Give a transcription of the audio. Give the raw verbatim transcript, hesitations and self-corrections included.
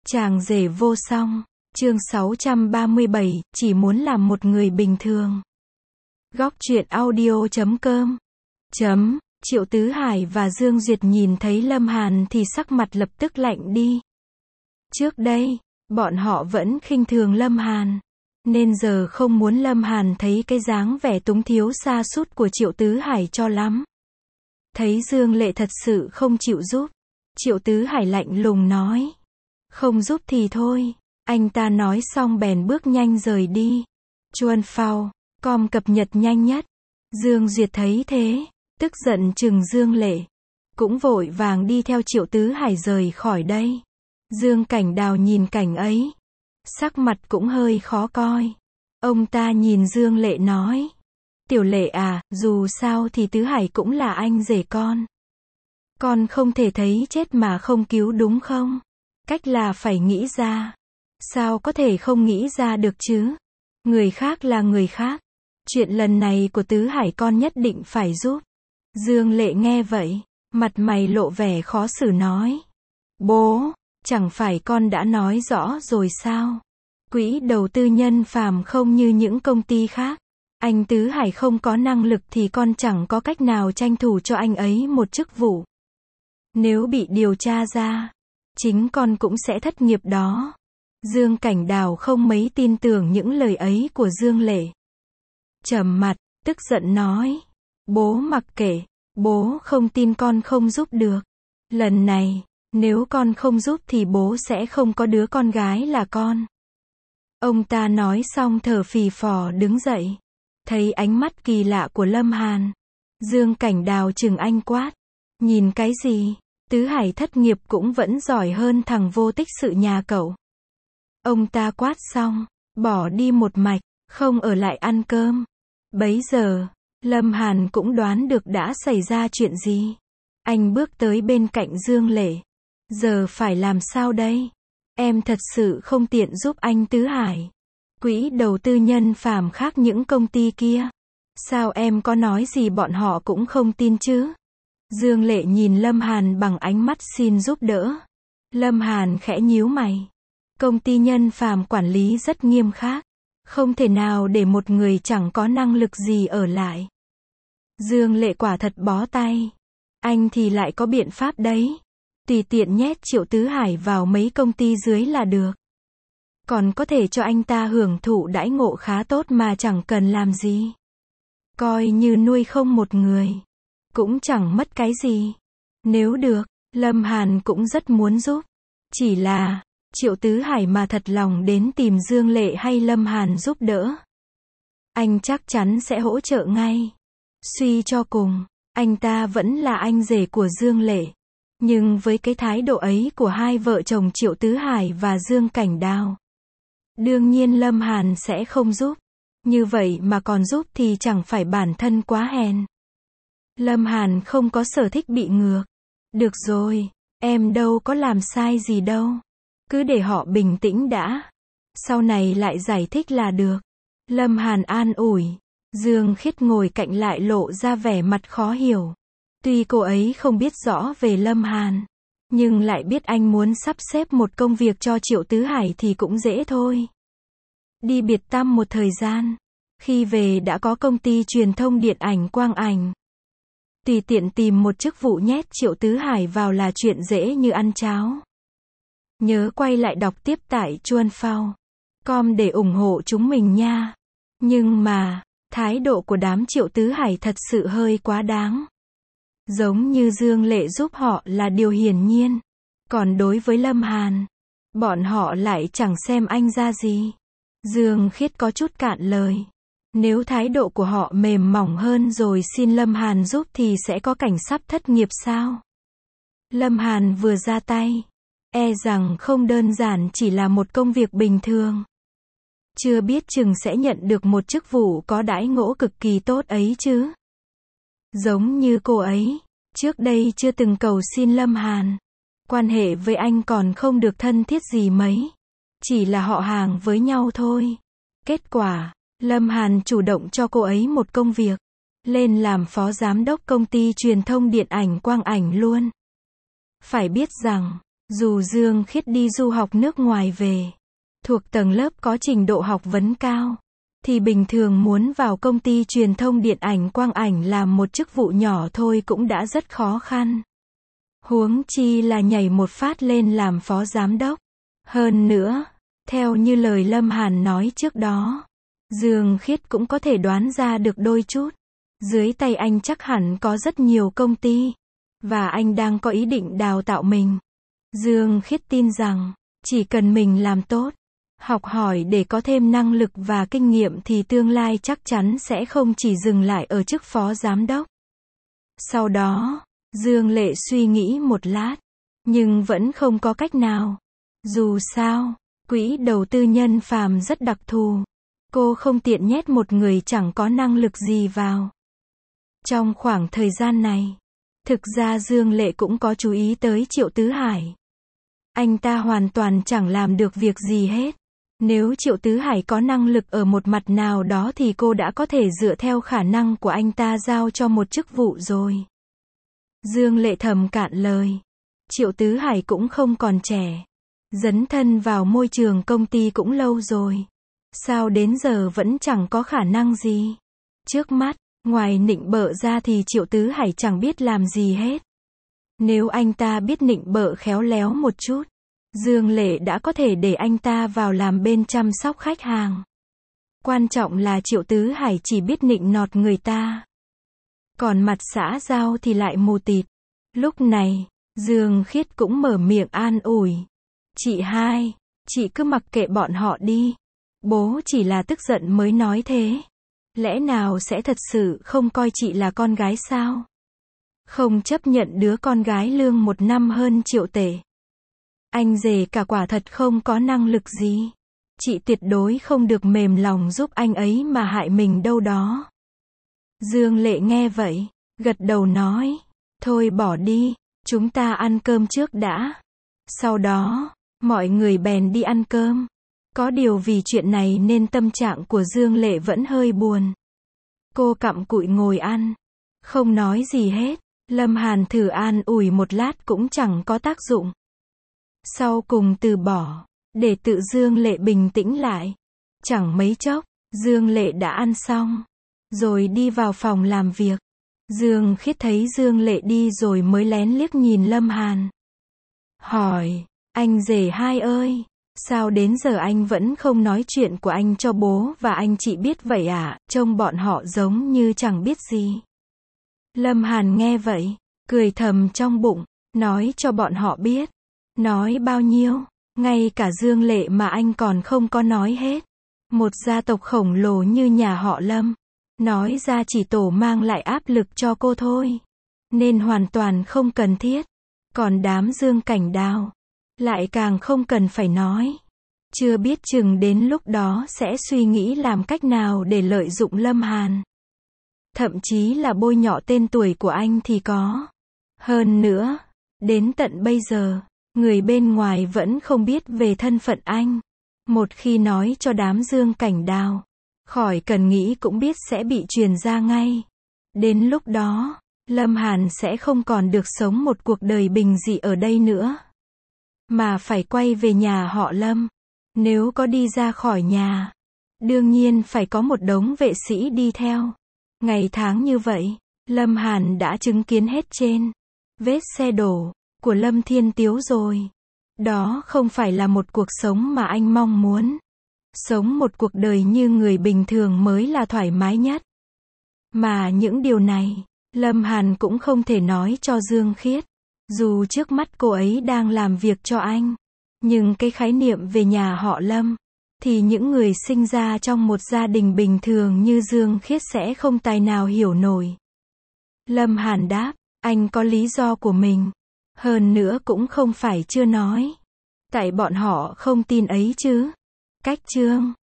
Chàng rể vô song, chương sáu trăm ba mươi bảy, chỉ muốn làm một người bình thường. Góc truyện audio chấm com chấm, Triệu Tứ Hải và Dương Duyệt nhìn thấy Lâm Hàn thì sắc mặt lập tức lạnh đi. Trước đây, bọn họ vẫn khinh thường Lâm Hàn, nên giờ không muốn Lâm Hàn thấy cái dáng vẻ túng thiếu sa sút của Triệu Tứ Hải cho lắm. Thấy Dương Lệ thật sự không chịu giúp, Triệu Tứ Hải lạnh lùng nói. Không giúp thì thôi. Anh ta nói xong bèn bước nhanh rời đi. Chuan Phao, com cập nhật nhanh nhất. Dương Duyệt thấy thế, tức giận chừng Dương Lệ. Cũng vội vàng đi theo Triệu Tứ Hải rời khỏi đây. Dương Cảnh Đào nhìn cảnh ấy, sắc mặt cũng hơi khó coi. Ông ta nhìn Dương Lệ nói. Tiểu Lệ à, dù sao thì Tứ Hải cũng là anh rể con. Con không thể thấy chết mà không cứu đúng không? Cách là phải nghĩ ra. Sao có thể không nghĩ ra được chứ? Người khác là người khác. Chuyện lần này của Tứ Hải con nhất định phải giúp. Dương Lệ nghe vậy, mặt mày lộ vẻ khó xử nói. Bố, chẳng phải con đã nói rõ rồi sao? Quỹ đầu tư nhân phàm không như những công ty khác. Anh Tứ Hải không có năng lực thì con chẳng có cách nào tranh thủ cho anh ấy một chức vụ. Nếu bị điều tra ra, chính con cũng sẽ thất nghiệp đó. Dương Cảnh Đào không mấy tin tưởng những lời ấy của Dương Lệ. Trầm mặt, tức giận nói. Bố mặc kệ, bố không tin con không giúp được. Lần này, nếu con không giúp thì bố sẽ không có đứa con gái là con. Ông ta nói xong thở phì phò đứng dậy. Thấy ánh mắt kỳ lạ của Lâm Hàn, Dương Cảnh Đào chừng anh quát. Nhìn cái gì? Tứ Hải thất nghiệp cũng vẫn giỏi hơn thằng vô tích sự nhà cậu. Ông ta quát xong, bỏ đi một mạch, không ở lại ăn cơm. Bấy giờ, Lâm Hàn cũng đoán được đã xảy ra chuyện gì. Anh bước tới bên cạnh Dương Lệ. Giờ phải làm sao đây? Em thật sự không tiện giúp anh Tứ Hải. Quỹ đầu tư nhân phàm khác những công ty kia. Sao em có nói gì bọn họ cũng không tin chứ? Dương Lệ nhìn Lâm Hàn bằng ánh mắt xin giúp đỡ. Lâm Hàn khẽ nhíu mày. Công ty nhân phàm quản lý rất nghiêm khắc. Không thể nào để một người chẳng có năng lực gì ở lại. Dương Lệ quả thật bó tay. Anh thì lại có biện pháp đấy. Tùy tiện nhét Triệu Tứ Hải vào mấy công ty dưới là được. Còn có thể cho anh ta hưởng thụ đãi ngộ khá tốt mà chẳng cần làm gì. Coi như nuôi không một người. Cũng chẳng mất cái gì. Nếu được, Lâm Hàn cũng rất muốn giúp. Chỉ là, Triệu Tứ Hải mà thật lòng đến tìm Dương Lệ hay Lâm Hàn giúp đỡ, anh chắc chắn sẽ hỗ trợ ngay. Suy cho cùng, anh ta vẫn là anh rể của Dương Lệ. Nhưng với cái thái độ ấy của hai vợ chồng Triệu Tứ Hải và Dương Cảnh Đào, đương nhiên Lâm Hàn sẽ không giúp. Như vậy mà còn giúp thì chẳng phải bản thân quá hèn. Lâm Hàn không có sở thích bị ngược. Được rồi, em đâu có làm sai gì đâu. Cứ để họ bình tĩnh đã. Sau này lại giải thích là được. Lâm Hàn an ủi. Dương Khiết ngồi cạnh lại lộ ra vẻ mặt khó hiểu. Tuy cô ấy không biết rõ về Lâm Hàn, nhưng lại biết anh muốn sắp xếp một công việc cho Triệu Tứ Hải thì cũng dễ thôi. Đi biệt tăm một thời gian. Khi về đã có công ty truyền thông điện ảnh Quang Ảnh. Tùy tiện tìm một chức vụ nhét Triệu Tứ Hải vào là chuyện dễ như ăn cháo. Nhớ quay lại đọc tiếp tại Chuan Phao com để ủng hộ chúng mình nha. Nhưng mà, thái độ của đám Triệu Tứ Hải thật sự hơi quá đáng. Giống như Dương Lệ giúp họ là điều hiển nhiên. Còn đối với Lâm Hàn, bọn họ lại chẳng xem anh ra gì. Dương Khiết có chút cạn lời. Nếu thái độ của họ mềm mỏng hơn rồi xin Lâm Hàn giúp thì sẽ có cảnh sắp thất nghiệp sao? Lâm Hàn vừa ra tay, e rằng không đơn giản chỉ là một công việc bình thường. Chưa biết chừng sẽ nhận được một chức vụ có đãi ngộ cực kỳ tốt ấy chứ. Giống như cô ấy, trước đây chưa từng cầu xin Lâm Hàn. Quan hệ với anh còn không được thân thiết gì mấy. Chỉ là họ hàng với nhau thôi. Kết quả, Lâm Hàn chủ động cho cô ấy một công việc. Lên làm phó giám đốc công ty truyền thông điện ảnh Quang Ảnh luôn. Phải biết rằng, Dù Dương Khiết đi du học nước ngoài về, thuộc tầng lớp có trình độ học vấn cao, thì bình thường muốn vào công ty truyền thông điện ảnh quang ảnh làm một chức vụ nhỏ thôi cũng đã rất khó khăn. Huống chi là nhảy một phát lên làm phó giám đốc. Hơn nữa, theo như lời Lâm Hàn nói trước đó, Dương Khiết cũng có thể đoán ra được đôi chút. Dưới tay anh chắc hẳn có rất nhiều công ty, và anh đang có ý định đào tạo mình. Dương Khiết tin rằng, chỉ cần mình làm tốt, học hỏi để có thêm năng lực và kinh nghiệm thì tương lai chắc chắn sẽ không chỉ dừng lại ở chức phó giám đốc. Sau đó, Dương Lệ suy nghĩ một lát, nhưng vẫn không có cách nào. Dù sao, quỹ đầu tư nhân phàm rất đặc thù. Cô không tiện nhét một người chẳng có năng lực gì vào. Trong khoảng thời gian này, thực ra Dương Lệ cũng có chú ý tới Triệu Tứ Hải. Anh ta hoàn toàn chẳng làm được việc gì hết. Nếu Triệu Tứ Hải có năng lực ở một mặt nào đó thì cô đã có thể dựa theo khả năng của anh ta giao cho một chức vụ rồi. Dương Lệ thầm cạn lời. Triệu Tứ Hải cũng không còn trẻ. Dấn thân vào môi trường công ty cũng lâu rồi. Sao đến giờ vẫn chẳng có khả năng gì? Trước mắt, ngoài nịnh bợ ra thì Triệu Tứ Hải chẳng biết làm gì hết. Nếu anh ta biết nịnh bợ khéo léo một chút, Dương Lệ đã có thể để anh ta vào làm bên chăm sóc khách hàng. Quan trọng là Triệu Tứ Hải chỉ biết nịnh nọt người ta. Còn mặt xã giao thì lại mù tịt. Lúc này, Dương Khiết cũng mở miệng an ủi. Chị hai, chị cứ mặc kệ bọn họ đi. Bố chỉ là tức giận mới nói thế. Lẽ nào sẽ thật sự không coi chị là con gái sao? Không chấp nhận đứa con gái lương một năm hơn triệu tệ. Anh rể cả quả thật không có năng lực gì. Chị tuyệt đối không được mềm lòng giúp anh ấy mà hại mình đâu đó. Dương Lệ nghe vậy, gật đầu nói. Thôi bỏ đi, chúng ta ăn cơm trước đã. Sau đó, mọi người bèn đi ăn cơm. Có điều vì chuyện này nên tâm trạng của Dương Lệ vẫn hơi buồn. Cô cặm cụi ngồi ăn, không nói gì hết. Lâm Hàn thử an ủi một lát cũng chẳng có tác dụng. Sau cùng từ bỏ, để tự Dương Lệ bình tĩnh lại. Chẳng mấy chốc, Dương Lệ đã ăn xong, rồi đi vào phòng làm việc. Dương Khiết thấy Dương Lệ đi rồi mới lén liếc nhìn Lâm Hàn. Hỏi, anh rể hai ơi, sao đến giờ anh vẫn không nói chuyện của anh cho bố và anh chị biết vậy à? Trông bọn họ giống như chẳng biết gì. Lâm Hàn nghe vậy, cười thầm trong bụng, nói cho bọn họ biết. Nói bao nhiêu, ngay cả Dương Lệ mà anh còn không có nói hết. Một gia tộc khổng lồ như nhà họ Lâm, nói ra chỉ tổ mang lại áp lực cho cô thôi. Nên hoàn toàn không cần thiết. Còn đám Dương Cảnh Đào, lại càng không cần phải nói. Chưa biết chừng đến lúc đó sẽ suy nghĩ làm cách nào để lợi dụng Lâm Hàn. Thậm chí là bôi nhọ tên tuổi của anh thì có. Hơn nữa, đến tận bây giờ, người bên ngoài vẫn không biết về thân phận anh. Một khi nói cho đám Dương Cảnh Đào, khỏi cần nghĩ cũng biết sẽ bị truyền ra ngay. Đến lúc đó, Lâm Hàn sẽ không còn được sống một cuộc đời bình dị ở đây nữa, mà phải quay về nhà họ Lâm. Nếu có đi ra khỏi nhà, đương nhiên phải có một đống vệ sĩ đi theo. Ngày tháng như vậy, Lâm Hàn đã chứng kiến hết trên vết xe đổ của Lâm Thiên Tiếu rồi. Đó không phải là một cuộc sống mà anh mong muốn. Sống một cuộc đời như người bình thường mới là thoải mái nhất. Mà những điều này, Lâm Hàn cũng không thể nói cho Dương Khiết. Dù trước mắt cô ấy đang làm việc cho anh, nhưng cái khái niệm về nhà họ Lâm, thì những người sinh ra trong một gia đình bình thường như Dương Khiết sẽ không tài nào hiểu nổi. Lâm Hàn đáp, anh có lý do của mình. Hơn nữa cũng không phải chưa nói. Tại bọn họ không tin ấy chứ. Cách chương